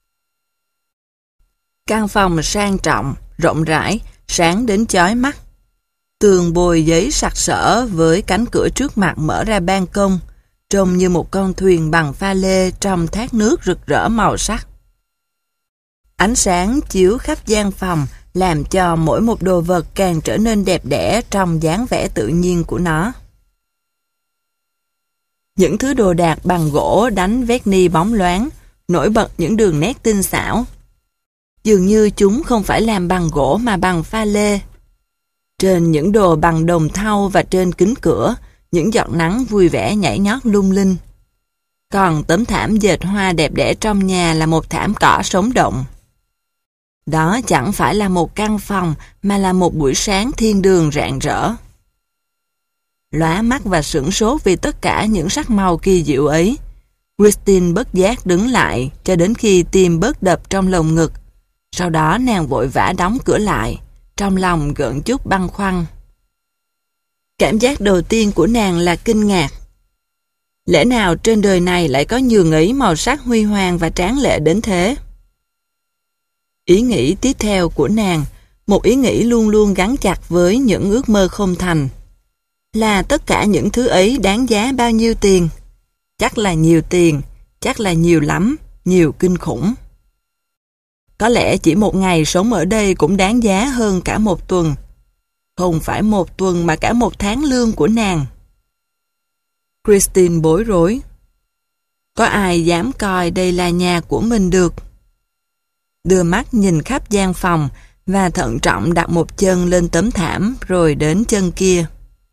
Speaker 1: Căn phòng sang trọng, rộng rãi, sáng đến chói mắt. Tường bồi giấy sặc sỡ với cánh cửa trước mặt mở ra ban công, trông như một con thuyền bằng pha lê trong thác nước rực rỡ màu sắc. Ánh sáng chiếu khắp gian phòng làm cho mỗi một đồ vật càng trở nên đẹp đẽ trong dáng vẻ tự nhiên của nó. Những thứ đồ đạc bằng gỗ đánh vét ni bóng loáng, nổi bật những đường nét tinh xảo. Dường như chúng không phải làm bằng gỗ mà bằng pha lê. Trên những đồ bằng đồng thau và trên kính cửa, những giọt nắng vui vẻ nhảy nhót lung linh. Còn tấm thảm dệt hoa đẹp đẽ trong nhà là một thảm cỏ sống động. Đó chẳng phải là một căn phòng mà là một buổi sáng thiên đường rạng rỡ. Lóa mắt và sửng sốt vì tất cả những sắc màu kỳ diệu ấy, Christine bất giác đứng lại cho đến khi tim bớt đập trong lồng ngực. Sau đó nàng vội vã đóng cửa lại, trong lòng gợn chút băn khoăn. Cảm giác đầu tiên của nàng là kinh ngạc. Lẽ nào trên đời này lại có nhường ấy màu sắc huy hoàng và tráng lệ đến thế? Ý nghĩ tiếp theo của nàng, một ý nghĩ luôn luôn gắn chặt với những ước mơ không thành, là tất cả những thứ ấy đáng giá bao nhiêu tiền? Chắc là nhiều tiền, chắc là nhiều lắm, nhiều kinh khủng. Có lẽ chỉ một ngày sống ở đây cũng đáng giá hơn cả một tuần. Không phải một tuần mà cả một tháng lương của nàng. Christine bối rối. Có ai dám coi đây là nhà của mình được? Đưa mắt nhìn khắp gian phòng và thận trọng đặt một chân lên tấm thảm rồi đến chân kia.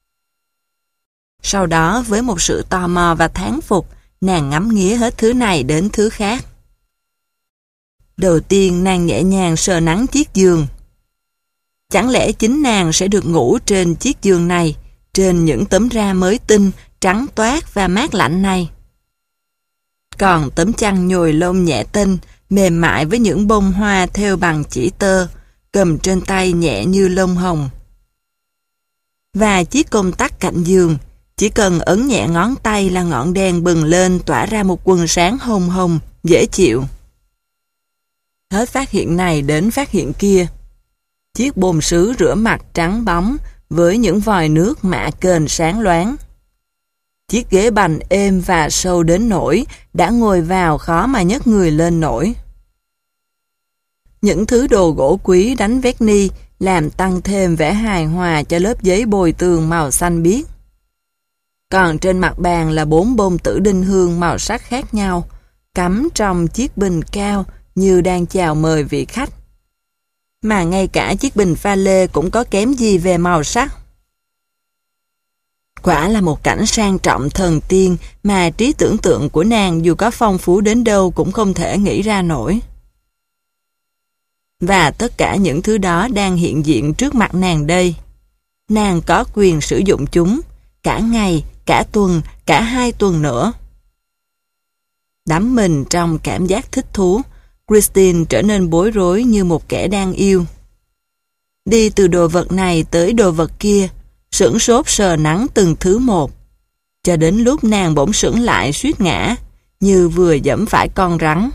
Speaker 1: Sau đó với một sự tò mò và thán phục, nàng ngắm nghía hết thứ này đến thứ khác. Đầu tiên nàng nhẹ nhàng sờ nắng chiếc giường. Chẳng lẽ chính nàng sẽ được ngủ trên chiếc giường này, trên những tấm ra mới tinh, trắng toát và mát lạnh này? Còn tấm chăn nhồi lông nhẹ tinh, mềm mại với những bông hoa thêu bằng chỉ tơ, cầm trên tay nhẹ như lông hồng. Và chiếc công tắc cạnh giường, chỉ cần ấn nhẹ ngón tay là ngọn đèn bừng lên tỏa ra một quầng sáng hồng hồng, dễ chịu. Hết phát hiện này đến phát hiện kia. Chiếc bồn sứ rửa mặt trắng bóng với những vòi nước mạ kền sáng loáng. Chiếc ghế bành êm và sâu đến nỗi đã ngồi vào khó mà nhấc người lên nổi. Những thứ đồ gỗ quý đánh vét ni làm tăng thêm vẻ hài hòa cho lớp giấy bồi tường màu xanh biếc. Còn trên mặt bàn là bốn bông tử đinh hương màu sắc khác nhau, cắm trong chiếc bình cao như đang chào mời vị khách. Mà ngay cả chiếc bình pha lê cũng có kém gì về màu sắc. Quả là một cảnh sang trọng thần tiên mà trí tưởng tượng của nàng dù có phong phú đến đâu cũng không thể nghĩ ra nổi. Và tất cả những thứ đó đang hiện diện trước mặt nàng đây. Nàng có quyền sử dụng chúng, cả ngày, cả tuần, cả hai tuần nữa. Đắm mình trong cảm giác thích thú, Christine trở nên bối rối như một kẻ đang yêu. Đi từ đồ vật này tới đồ vật kia, sửng sốt sờ nắng từng thứ một, cho đến lúc nàng bỗng sững lại suýt ngã, như vừa giẫm phải con rắn.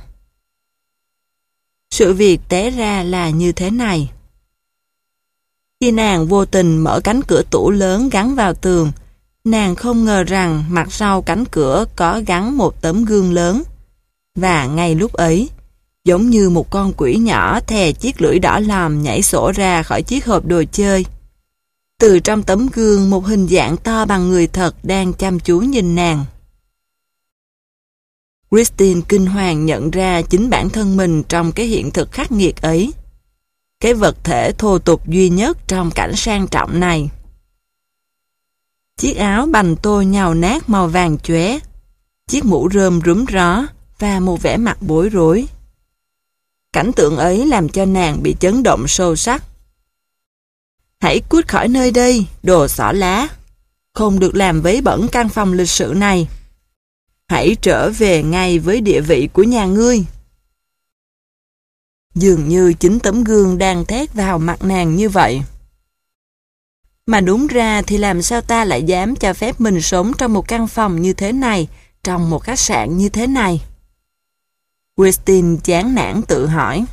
Speaker 1: Sự việc té ra là như thế này. Khi nàng vô tình mở cánh cửa tủ lớn gắn vào tường, nàng không ngờ rằng mặt sau cánh cửa có gắn một tấm gương lớn. Và ngay lúc ấy, giống như một con quỷ nhỏ thè chiếc lưỡi đỏ lòm nhảy sổ ra khỏi chiếc hộp đồ chơi. Từ trong tấm gương một hình dạng to bằng người thật đang chăm chú nhìn nàng. Christine kinh hoàng nhận ra chính bản thân mình trong cái hiện thực khắc nghiệt ấy. Cái vật thể thô tục duy nhất trong cảnh sang trọng này. Chiếc áo bành tô nhàu nát màu vàng chóe, chiếc mũ rơm rúm ró và một vẻ mặt bối rối. Cảnh tượng ấy làm cho nàng bị chấn động sâu sắc. Hãy cút khỏi nơi đây, đồ xỏ lá. Không được làm vấy bẩn căn phòng lịch sự này. Hãy trở về ngay với địa vị của nhà ngươi. Dường như chính tấm gương đang thét vào mặt nàng như vậy. Mà đúng ra thì làm sao ta lại dám cho phép mình sống trong một căn phòng như thế này, trong một khách sạn như thế này? Christine chán nản tự hỏi.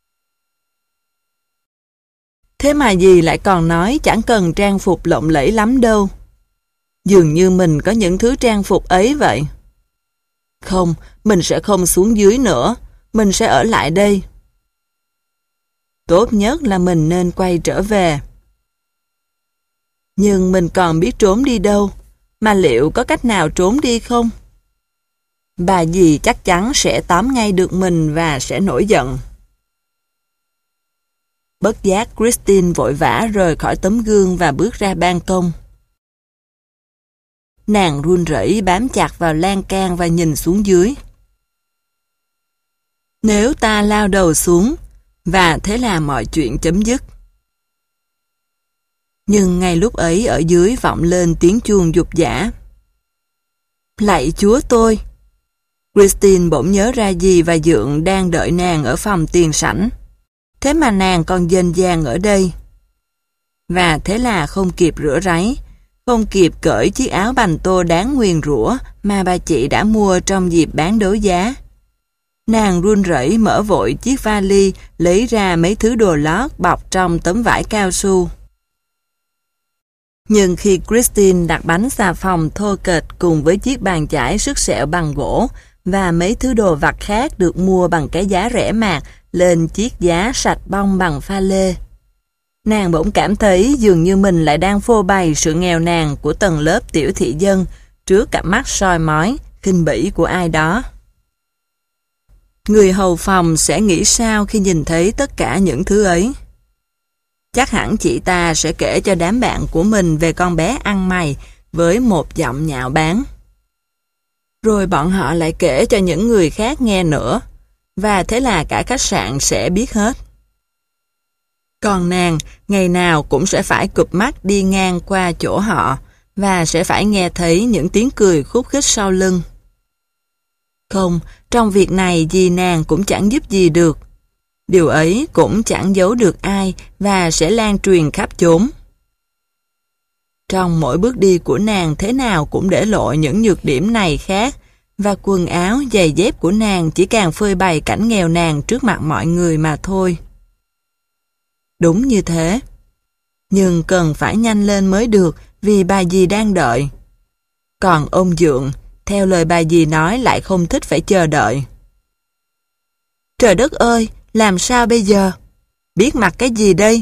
Speaker 1: Thế mà dì lại còn nói chẳng cần trang phục lộng lẫy lắm đâu. Dường như mình có những thứ trang phục ấy vậy. Không, mình sẽ không xuống dưới nữa, mình sẽ ở lại đây. Tốt nhất là mình nên quay trở về. Nhưng mình còn biết trốn đi đâu, mà liệu có cách nào trốn đi không? Bà dì chắc chắn sẽ tóm ngay được mình và sẽ nổi giận. Bất giác Christine vội vã rời khỏi tấm gương và bước ra ban công. Nàng run rẩy bám chặt vào lan can và nhìn xuống dưới. Nếu ta lao đầu xuống, và thế là mọi chuyện chấm dứt. Nhưng ngay lúc ấy ở dưới vọng lên tiếng chuông dục dã. Lạy Chúa tôi! Christine bỗng nhớ ra dì và Dượng đang đợi nàng ở phòng tiền sảnh. Thế mà nàng còn dên dàng ở đây. Và thế là không kịp rửa ráy, không kịp cởi chiếc áo bành tô đáng nguyền rủa mà bà chị đã mua trong dịp bán đấu giá. Nàng run rẩy mở vội chiếc vali, lấy ra mấy thứ đồ lót bọc trong tấm vải cao su. Nhưng khi Christine đặt bánh xà phòng thô kệch cùng với chiếc bàn chải sức sẹo bằng gỗ và mấy thứ đồ vặt khác được mua bằng cái giá rẻ mạt lên chiếc giá sạch bông bằng pha lê, nàng bỗng cảm thấy dường như mình lại đang phô bày sự nghèo nàn của tầng lớp tiểu thị dân trước cặp mắt soi mói, khinh bỉ của ai đó. Người hầu phòng sẽ nghĩ sao khi nhìn thấy tất cả những thứ ấy? Chắc hẳn chị ta sẽ kể cho đám bạn của mình về con bé ăn mày với một giọng nhạo báng. Rồi bọn họ lại kể cho những người khác nghe nữa, và thế là cả khách sạn sẽ biết hết. Còn nàng, ngày nào cũng sẽ phải cụp mắt đi ngang qua chỗ họ, và sẽ phải nghe thấy những tiếng cười khúc khích sau lưng. Không, trong việc này dì nàng cũng chẳng giúp gì được. Điều ấy cũng chẳng giấu được ai và sẽ lan truyền khắp chốn. Trong mỗi bước đi của nàng thế nào cũng để lộ những nhược điểm này khác, và quần áo, giày dép của nàng chỉ càng phơi bày cảnh nghèo nàn trước mặt mọi người mà thôi. Đúng như thế. Nhưng cần phải nhanh lên mới được vì bà dì đang đợi. Còn ông Dượng, theo lời bà dì nói lại không thích phải chờ đợi. Trời đất ơi, làm sao bây giờ? Biết mặc cái gì đây?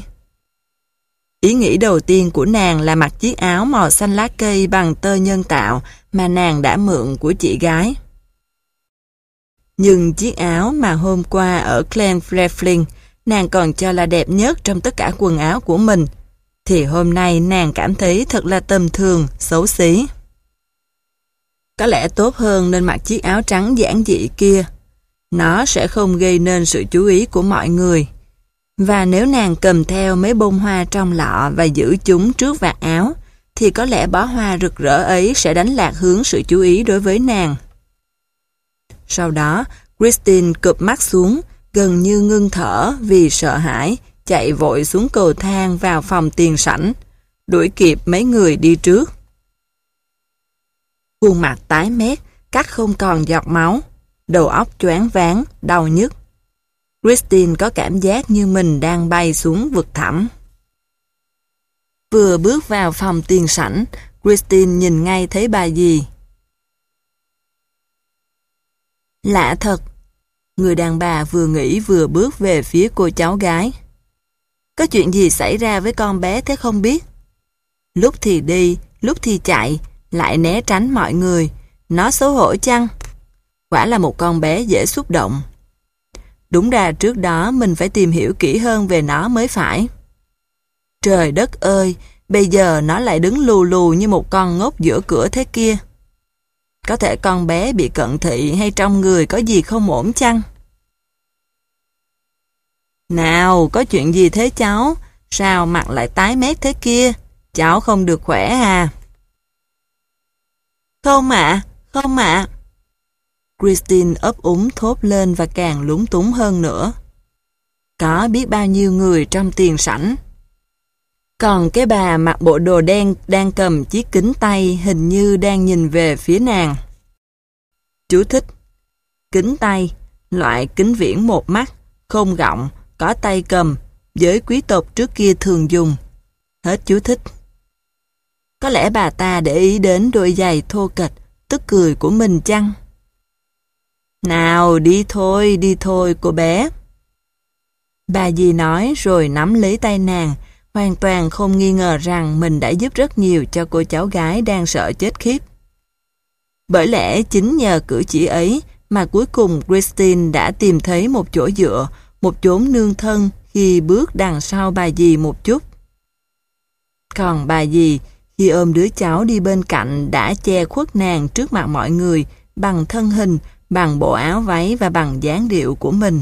Speaker 1: Ý nghĩ đầu tiên của nàng là mặc chiếc áo màu xanh lá cây bằng tơ nhân tạo mà nàng đã mượn của chị gái. Nhưng chiếc áo mà hôm qua ở Glenfrefling nàng còn cho là đẹp nhất trong tất cả quần áo của mình, thì hôm nay nàng cảm thấy thật là tầm thường, xấu xí. Có lẽ tốt hơn nên mặc chiếc áo trắng giản dị kia. Nó sẽ không gây nên sự chú ý của mọi người. Và nếu nàng cầm theo mấy bông hoa trong lọ và giữ chúng trước vạt áo, thì có lẽ bó hoa rực rỡ ấy sẽ đánh lạc hướng sự chú ý đối với nàng. Sau đó, Christine cụp mắt xuống, gần như ngưng thở vì sợ hãi, chạy vội xuống cầu thang vào phòng tiền sảnh, đuổi kịp mấy người đi trước. Khuôn mặt tái mét, cắt không còn giọt máu, đầu óc choáng váng, đau nhức. Christine có cảm giác như mình đang bay xuống vực thẳm. Vừa bước vào phòng tiền sảnh, Christine nhìn ngay thấy bà dì. Lạ thật, người đàn bà vừa nghĩ vừa bước về phía cô cháu gái. Có chuyện gì xảy ra với con bé thế không biết? Lúc thì đi, lúc thì chạy, lại né tránh mọi người. Nó xấu hổ chăng? Quả là một con bé dễ xúc động. Đúng ra trước đó mình phải tìm hiểu kỹ hơn về nó mới phải. Trời đất ơi, bây giờ nó lại đứng lù lù như một con ngốc giữa cửa thế kia. Có thể con bé bị cận thị hay trong người có gì không ổn chăng? Nào, có chuyện gì thế cháu? Sao mặt lại tái mét thế kia? Cháu không được khỏe à? Không ạ, không ạ. Christine ấp úng thốt lên và càng lúng túng hơn nữa. Có biết bao nhiêu người trong tiền sảnh. Còn cái bà mặc bộ đồ đen đang cầm chiếc kính tay hình như đang nhìn về phía nàng. Chú thích: kính tay, loại kính viễn một mắt, không gọng, có tay cầm, giới quý tộc trước kia thường dùng. Hết chú thích. Có lẽ bà ta để ý đến đôi giày thô kệch, tức cười của mình chăng? Nào, đi thôi, đi thôi cô bé. Bà dì nói rồi nắm lấy tay nàng, hoàn toàn không nghi ngờ rằng mình đã giúp rất nhiều cho cô cháu gái đang sợ chết khiếp. Bởi lẽ chính nhờ cử chỉ ấy mà cuối cùng Christine đã tìm thấy một chỗ dựa, một chốn nương thân khi bước đằng sau bà dì một chút. Còn bà dì, khi ôm đứa cháu đi bên cạnh đã che khuất nàng trước mặt mọi người bằng thân hình, bằng bộ áo váy và bằng dáng điệu của mình.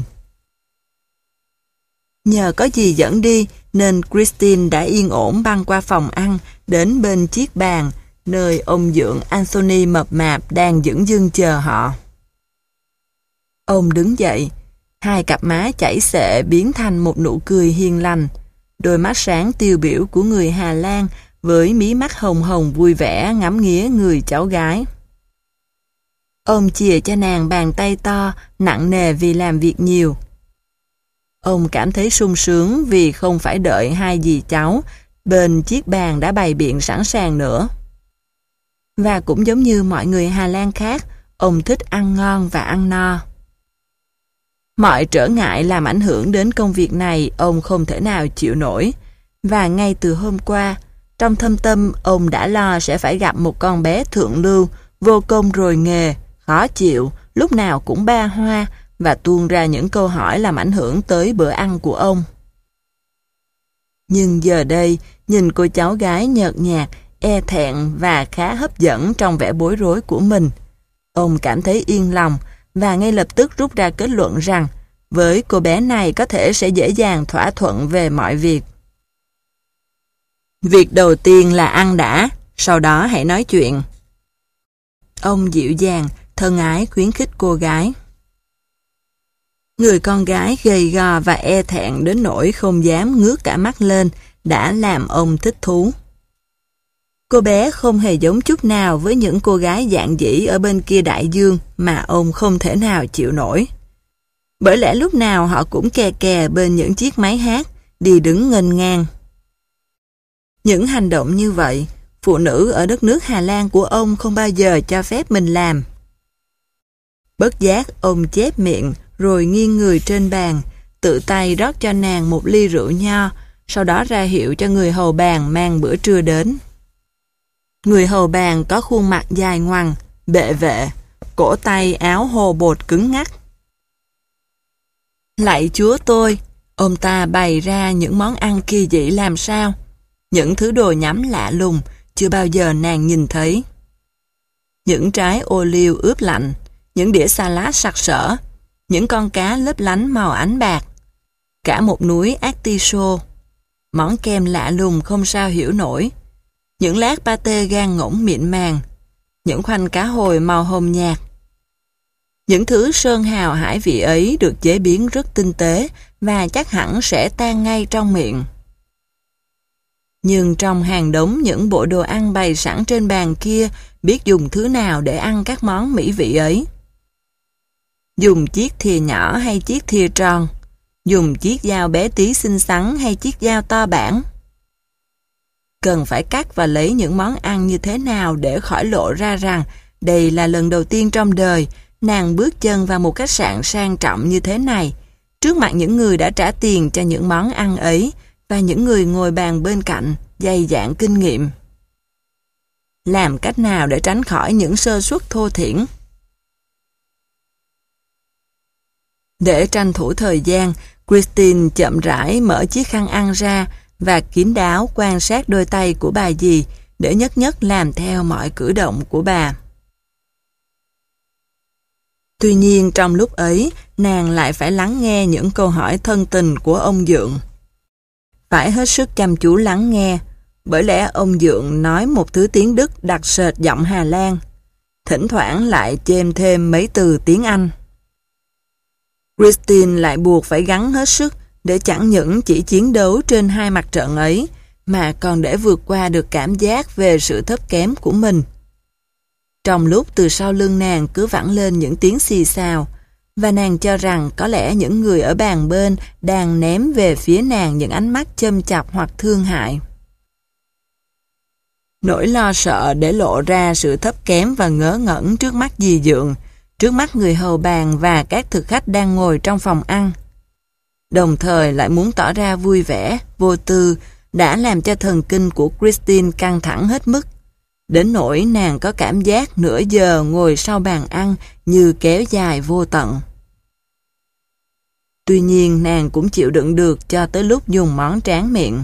Speaker 1: Nhờ có dì dẫn đi nên Christine đã yên ổn băng qua phòng ăn đến bên chiếc bàn nơi ông dượng Anthony mập mạp đang dửng dưng chờ họ. Ông đứng dậy, hai cặp má chảy xệ biến thành một nụ cười hiền lành, đôi mắt sáng tiêu biểu của người Hà Lan với mí mắt hồng hồng vui vẻ ngắm nghía người cháu gái. Ông chìa cho nàng bàn tay to, nặng nề vì làm việc nhiều. Ông cảm thấy sung sướng vì không phải đợi hai dì cháu bên chiếc bàn đã bày biện sẵn sàng nữa. Và cũng giống như mọi người Hà Lan khác, ông thích ăn ngon và ăn no. Mọi trở ngại làm ảnh hưởng đến công việc này ông không thể nào chịu nổi. Và ngay từ hôm qua, trong thâm tâm ông đã lo sẽ phải gặp một con bé thượng lưu, vô công rồi nghề, khó chịu, lúc nào cũng ba hoa và tuôn ra những câu hỏi làm ảnh hưởng tới bữa ăn của ông. Nhưng giờ đây, nhìn cô cháu gái nhợt nhạt, e thẹn và khá hấp dẫn trong vẻ bối rối của mình, ông cảm thấy yên lòng và ngay lập tức rút ra kết luận rằng với cô bé này có thể sẽ dễ dàng thỏa thuận về mọi việc. Việc đầu tiên là ăn đã, sau đó hãy nói chuyện. Ông dịu dàng, thân ái khuyến khích cô gái. Người con gái gầy gò và e thẹn đến nỗi không dám ngước cả mắt lên đã làm ông thích thú. Cô bé không hề giống chút nào với những cô gái dạn dĩ ở bên kia đại dương mà ông không thể nào chịu nổi. Bởi lẽ lúc nào họ cũng kè kè bên những chiếc máy hát, đi đứng nghênh ngang. Những hành động như vậy, phụ nữ ở đất nước Hà Lan của ông không bao giờ cho phép mình làm. Bất giác ông chép miệng rồi nghiêng người trên bàn, tự tay rót cho nàng một ly rượu nho, sau đó ra hiệu cho người hầu bàn mang bữa trưa đến. Người hầu bàn có khuôn mặt dài ngoằng, bệ vệ, cổ tay áo hồ bột cứng ngắc. Lạy Chúa tôi, ông ta bày ra những món ăn kỳ dị làm sao, những thứ đồ nhắm lạ lùng, chưa bao giờ nàng nhìn thấy. Những trái ô liu ướp lạnh, những đĩa salad sặc sỡ, những con cá lấp lánh màu ánh bạc, cả một núi artichaut, món kem lạ lùng không sao hiểu nổi, những lát pate gan ngỗng mịn màng, những khoanh cá hồi màu hồng nhạt. Những thứ sơn hào hải vị ấy được chế biến rất tinh tế và chắc hẳn sẽ tan ngay trong miệng. Nhưng trong hàng đống những bộ đồ ăn bày sẵn trên bàn kia, biết dùng thứ nào để ăn các món mỹ vị ấy. Dùng chiếc thìa nhỏ hay chiếc thìa tròn, dùng chiếc dao bé tí xinh xắn hay chiếc dao to bản. Cần phải cắt và lấy những món ăn như thế nào để khỏi lộ ra rằng đây là lần đầu tiên trong đời nàng bước chân vào một khách sạn sang trọng như thế này, trước mặt những người đã trả tiền cho những món ăn ấy và những người ngồi bàn bên cạnh, dày dạn kinh nghiệm. Làm cách nào để tránh khỏi những sơ suất thô thiển? Để tranh thủ thời gian, Christine chậm rãi mở chiếc khăn ăn ra và kín đáo quan sát đôi tay của bà dì để nhất nhất làm theo mọi cử động của bà. Tuy nhiên trong lúc ấy, nàng lại phải lắng nghe những câu hỏi thân tình của ông dượng. Phải hết sức chăm chú lắng nghe, bởi lẽ ông dượng nói một thứ tiếng Đức đặc sệt giọng Hà Lan, thỉnh thoảng lại chêm thêm mấy từ tiếng Anh. Christine lại buộc phải gắng hết sức để chẳng những chỉ chiến đấu trên hai mặt trận ấy, mà còn để vượt qua được cảm giác về sự thấp kém của mình. Trong lúc từ sau lưng nàng cứ vẳng lên những tiếng xì xào, và nàng cho rằng có lẽ những người ở bàn bên đang ném về phía nàng những ánh mắt châm chọc hoặc thương hại. Nỗi lo sợ để lộ ra sự thấp kém và ngớ ngẩn trước mắt dì dượng, trước mắt người hầu bàn và các thực khách đang ngồi trong phòng ăn. Đồng thời lại muốn tỏ ra vui vẻ, vô tư, đã làm cho thần kinh của Christine căng thẳng hết mức. Đến nỗi nàng có cảm giác nửa giờ ngồi sau bàn ăn như kéo dài vô tận. Tuy nhiên nàng cũng chịu đựng được cho tới lúc dùng món tráng miệng.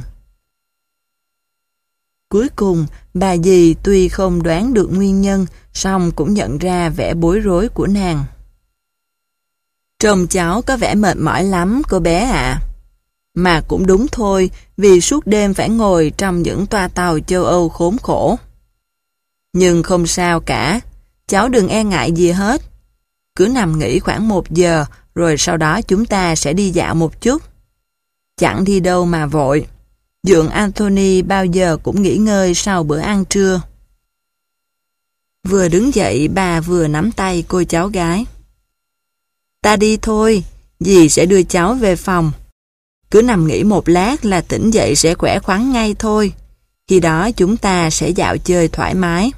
Speaker 1: Cuối cùng, bà dì tuy không đoán được nguyên nhân, song cũng nhận ra vẻ bối rối của nàng. Trông cháu có vẻ mệt mỏi lắm, cô bé ạ. Mà cũng đúng thôi, vì suốt đêm phải ngồi trong những toa tàu châu Âu khốn khổ. Nhưng không sao cả, cháu đừng e ngại gì hết. Cứ nằm nghỉ khoảng một giờ, rồi sau đó chúng ta sẽ đi dạo một chút. Chẳng đi đâu mà vội. Dượng Anthony bao giờ cũng nghỉ ngơi sau bữa ăn trưa. Vừa đứng dậy bà vừa nắm tay cô cháu gái. Ta đi thôi, dì sẽ đưa cháu về phòng. Cứ nằm nghỉ một lát là tỉnh dậy sẽ khỏe khoắn ngay thôi. Khi đó chúng ta sẽ dạo chơi thoải mái.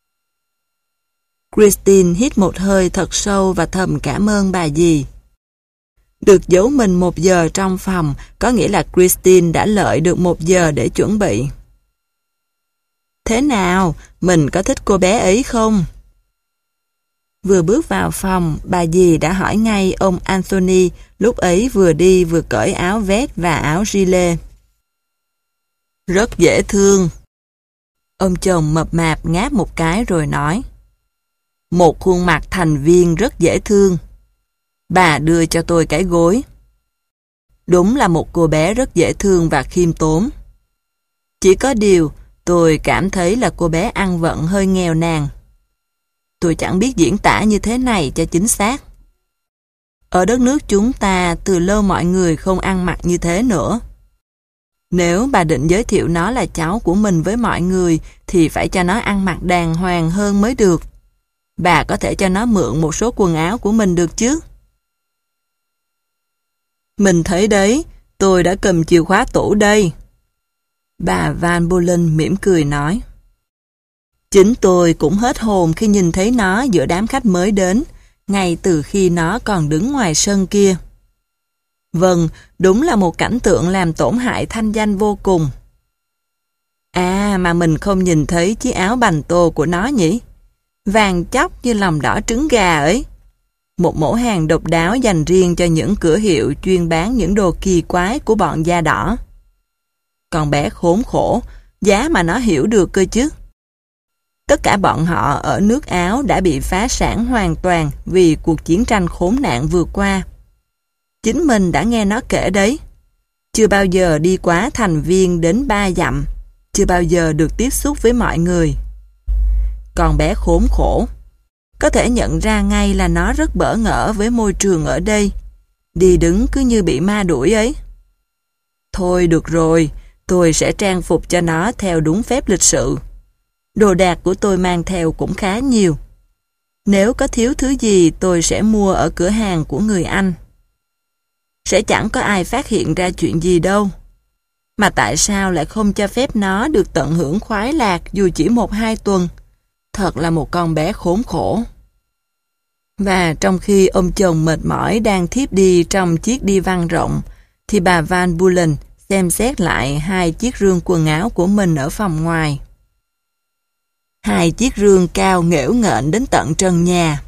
Speaker 1: Christine hít một hơi thật sâu và thầm cảm ơn bà dì. Được giấu mình một giờ trong phòng có nghĩa là Christine đã lợi được một giờ để chuẩn bị. Thế nào, mình có thích cô bé ấy không? Vừa bước vào phòng, bà dì đã hỏi ngay ông Anthony, lúc ấy vừa đi vừa cởi áo vest và áo gilet. Rất dễ thương. Ông chồng mập mạp ngáp một cái rồi nói. Một khuôn mặt thành viên rất dễ thương. Bà đưa cho tôi cái gối. Đúng là một cô bé rất dễ thương và khiêm tốn. Chỉ có điều, tôi cảm thấy là cô bé ăn vận hơi nghèo nàn. Tôi chẳng biết diễn tả như thế này cho chính xác. Ở đất nước chúng ta, từ lâu mọi người không ăn mặc như thế nữa. Nếu bà định giới thiệu nó là cháu của mình với mọi người, thì phải cho nó ăn mặc đàng hoàng hơn mới được. Bà có thể cho nó mượn một số quần áo của mình được chứ? Mình thấy đấy, tôi đã cầm chìa khóa tủ đây. Bà Van Bolen mỉm cười nói. Chính tôi cũng hết hồn khi nhìn thấy nó giữa đám khách mới đến, ngay từ khi nó còn đứng ngoài sân kia. Vâng, đúng là một cảnh tượng làm tổn hại thanh danh vô cùng. À, mà mình không nhìn thấy chiếc áo bành tô của nó nhỉ? Vàng chóc như lòng đỏ trứng gà ấy. Một mẫu hàng độc đáo dành riêng cho những cửa hiệu chuyên bán những đồ kỳ quái của bọn da đỏ. Con bé khốn khổ, giá mà nó hiểu được cơ chứ. Tất cả bọn họ ở nước Áo đã bị phá sản hoàn toàn vì cuộc chiến tranh khốn nạn vừa qua. Chính mình đã nghe nó kể đấy. Chưa bao giờ đi quá thành viên đến ba dặm, chưa bao giờ được tiếp xúc với mọi người. Con bé khốn khổ. Có thể nhận ra ngay là nó rất bỡ ngỡ với môi trường ở đây. Đi đứng cứ như bị ma đuổi ấy. Thôi được rồi, tôi sẽ trang phục cho nó theo đúng phép lịch sự. Đồ đạc của tôi mang theo cũng khá nhiều. Nếu có thiếu thứ gì tôi sẽ mua ở cửa hàng của người Anh. Sẽ chẳng có ai phát hiện ra chuyện gì đâu. Mà tại sao lại không cho phép nó được tận hưởng khoái lạc dù chỉ một hai tuần? Thật là một con bé khốn khổ. Và trong khi ông chồng mệt mỏi đang thiếp đi trong chiếc đi văn rộng, thì bà Van Bolen xem xét lại hai chiếc rương quần áo của mình ở phòng ngoài. Hai chiếc rương cao nghễu nghệch đến tận trần nhà.